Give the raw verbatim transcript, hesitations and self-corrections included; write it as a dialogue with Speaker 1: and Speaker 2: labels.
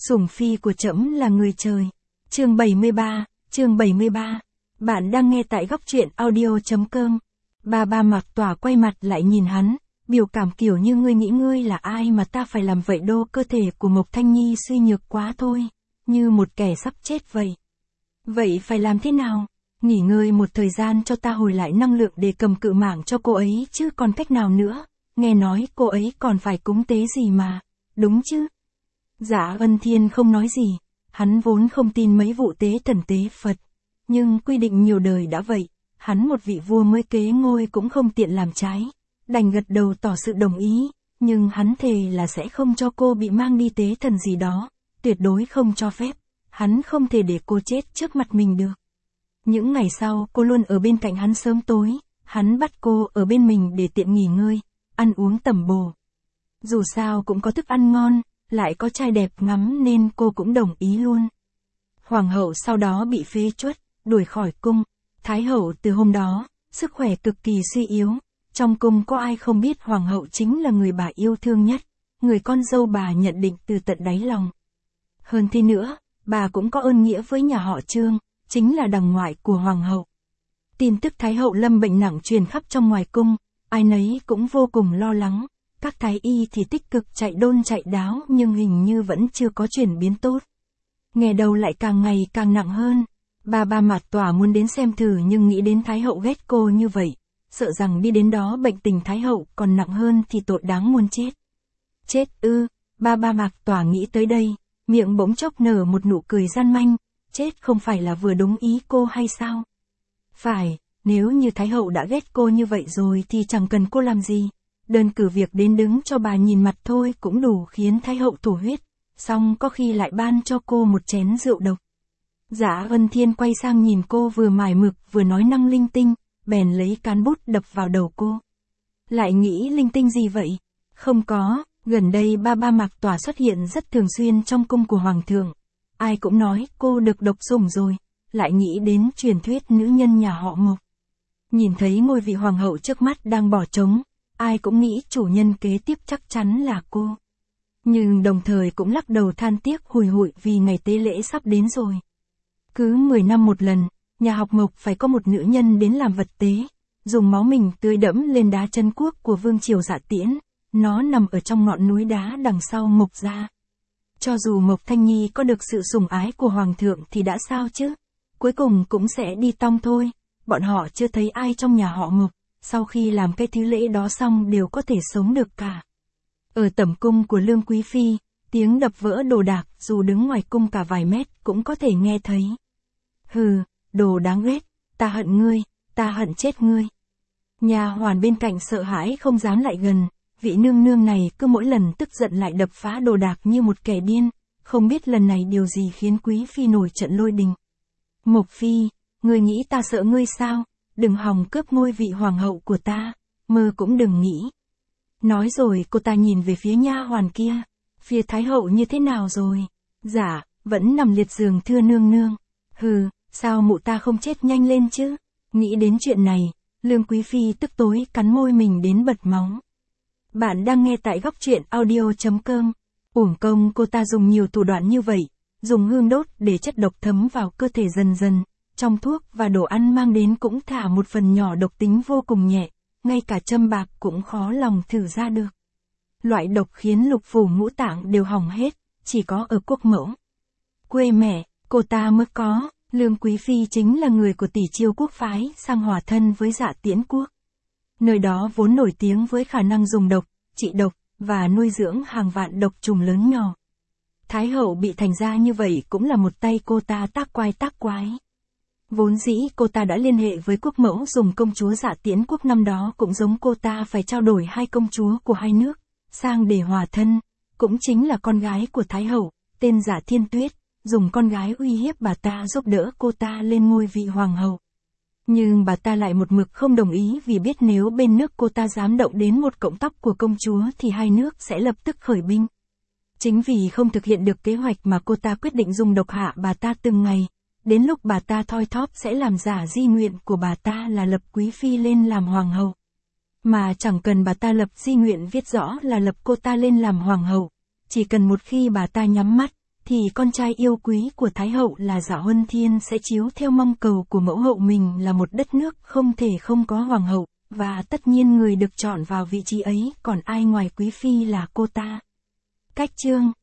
Speaker 1: Sủng phi của trẫm là người trời. Chương bảy mươi ba, chương bảy mươi ba. Bạn đang nghe tại góc truyện audio chấm com. Ba ba Mạc Tỏa quay mặt lại nhìn hắn, biểu cảm kiểu như ngươi nghĩ ngươi là ai mà ta phải làm vậy đô, cơ thể của Mộc Thanh Nhi suy nhược quá thôi, như một kẻ sắp chết vậy. Vậy phải làm thế nào? Nghỉ ngơi một thời gian cho ta hồi lại năng lượng để cầm cự mạng cho cô ấy chứ còn cách nào nữa, nghe nói cô ấy còn phải cúng tế gì mà, đúng chứ? Dạ Ân Thiên không nói gì, hắn vốn không tin mấy vụ tế thần tế Phật, nhưng quy định nhiều đời đã vậy, hắn một vị vua mới kế ngôi cũng không tiện làm trái, đành gật đầu tỏ sự đồng ý, nhưng hắn thề là sẽ không cho cô bị mang đi tế thần gì đó, tuyệt đối không cho phép, hắn không thể để cô chết trước mặt mình được. Những ngày sau cô luôn ở bên cạnh hắn sớm tối, hắn bắt cô ở bên mình để tiện nghỉ ngơi, ăn uống tẩm bổ. Dù sao cũng có thức ăn ngon, lại có trai đẹp ngắm nên cô cũng đồng ý luôn. Hoàng hậu sau đó bị phế truất, đuổi khỏi cung. Thái hậu từ hôm đó, sức khỏe cực kỳ suy yếu. Trong cung có ai không biết hoàng hậu chính là người bà yêu thương nhất, người con dâu bà nhận định từ tận đáy lòng. Hơn thế nữa, bà cũng có ơn nghĩa với nhà họ Trương, chính là đằng ngoại của hoàng hậu. Tin tức Thái hậu lâm bệnh nặng truyền khắp trong ngoài cung, ai nấy cũng vô cùng lo lắng. Các thái y thì tích cực chạy đôn chạy đáo nhưng hình như vẫn chưa có chuyển biến tốt. Nghe đầu lại càng ngày càng nặng hơn. Ba ba Mạc Tỏa muốn đến xem thử nhưng nghĩ đến Thái hậu ghét cô như vậy, sợ rằng đi đến đó bệnh tình Thái hậu còn nặng hơn thì tội đáng muôn chết. Chết ư, ba ba Mạc Tỏa nghĩ tới đây, miệng bỗng chốc nở một nụ cười gian manh, chết không phải là vừa đúng ý cô hay sao? Phải, nếu như Thái hậu đã ghét cô như vậy rồi thì chẳng cần cô làm gì. Đơn cử việc đến đứng cho bà nhìn mặt thôi cũng đủ khiến Thái hậu thổ huyết, xong có khi lại ban cho cô một chén rượu độc. Dạ Ân Thiên quay sang nhìn cô vừa mải mực vừa nói năng linh tinh, bèn lấy cán bút đập vào đầu cô. Lại nghĩ linh tinh gì vậy? Không có, gần đây ba ba Mạc Tỏa xuất hiện rất thường xuyên trong cung của Hoàng thượng. Ai cũng nói cô được độc sủng rồi, lại nghĩ đến truyền thuyết nữ nhân nhà họ Mộc. Nhìn thấy ngôi vị hoàng hậu trước mắt đang bỏ trống, ai cũng nghĩ chủ nhân kế tiếp chắc chắn là cô. Nhưng đồng thời cũng lắc đầu than tiếc hùi hụi vì ngày tế lễ sắp đến rồi. Cứ mười năm một lần, nhà học Mộc phải có một nữ nhân đến làm vật tế, dùng máu mình tưới đẫm lên đá chân quốc của vương triều Dạ Tiễn, nó nằm ở trong ngọn núi đá đằng sau Mộc gia. Cho dù Mộc Thanh Nhi có được sự sủng ái của hoàng thượng thì đã sao chứ, cuối cùng cũng sẽ đi tong thôi, bọn họ chưa thấy ai trong nhà họ Mộc. Sau khi làm cái thứ lễ đó xong đều có thể sống được cả. Ở tẩm cung của Lương Quý Phi, tiếng đập vỡ đồ đạc dù đứng ngoài cung cả vài mét cũng có thể nghe thấy. Hừ, đồ đáng ghét, ta hận ngươi, ta hận chết ngươi. Nhà hoàn bên cạnh sợ hãi không dám lại gần, vị nương nương này cứ mỗi lần tức giận lại đập phá đồ đạc như một kẻ điên, không biết lần này điều gì khiến Quý Phi nổi trận lôi đình. Mộc Phi, ngươi nghĩ ta sợ ngươi sao? Đừng hòng cướp ngôi vị hoàng hậu của ta, mơ cũng đừng nghĩ. Nói rồi cô ta nhìn về phía nha hoàn kia, phía Thái hậu như thế nào rồi? Dạ, vẫn nằm liệt giường thưa nương nương. Hừ, sao mụ ta không chết nhanh lên chứ? Nghĩ đến chuyện này, Lương Quý Phi tức tối cắn môi mình đến bật máu. Bạn đang nghe tại góc truyện audio chấm com. Uổng công cô ta dùng nhiều thủ đoạn như vậy, dùng hương đốt để chất độc thấm vào cơ thể dần dần. Trong thuốc và đồ ăn mang đến cũng thả một phần nhỏ độc tính vô cùng nhẹ, ngay cả châm bạc cũng khó lòng thử ra được. Loại độc khiến lục phủ ngũ tạng đều hỏng hết, chỉ có ở Quốc Mẫu. Quê mẹ, cô ta mới có, Lương Quý Phi chính là người của Tỷ Chiêu quốc phái sang hòa thân với Dạ Tiễn quốc. Nơi đó vốn nổi tiếng với khả năng dùng độc, trị độc, và nuôi dưỡng hàng vạn độc trùng lớn nhỏ. Thái hậu bị thành ra như vậy cũng là một tay cô ta tác quái tác quái. Vốn dĩ cô ta đã liên hệ với Quốc Mẫu dùng công chúa Dạ Tiễn quốc năm đó cũng giống cô ta phải trao đổi hai công chúa của hai nước, sang để hòa thân, cũng chính là con gái của Thái hậu, tên Dạ Thiên Tuyết, dùng con gái uy hiếp bà ta giúp đỡ cô ta lên ngôi vị hoàng hậu. Nhưng bà ta lại một mực không đồng ý vì biết nếu bên nước cô ta dám động đến một cọng tóc của công chúa thì hai nước sẽ lập tức khởi binh. Chính vì không thực hiện được kế hoạch mà cô ta quyết định dùng độc hạ bà ta từng ngày. Đến lúc bà ta thoi thóp sẽ làm giả di nguyện của bà ta là lập Quý Phi lên làm hoàng hậu. Mà chẳng cần bà ta lập di nguyện viết rõ là lập cô ta lên làm hoàng hậu. Chỉ cần một khi bà ta nhắm mắt, thì con trai yêu quý của Thái hậu là Dạ Huân Thiên sẽ chiếu theo mong cầu của mẫu hậu mình là một đất nước không thể không có hoàng hậu, và tất nhiên người được chọn vào vị trí ấy còn ai ngoài quý phi là cô ta. Cách chương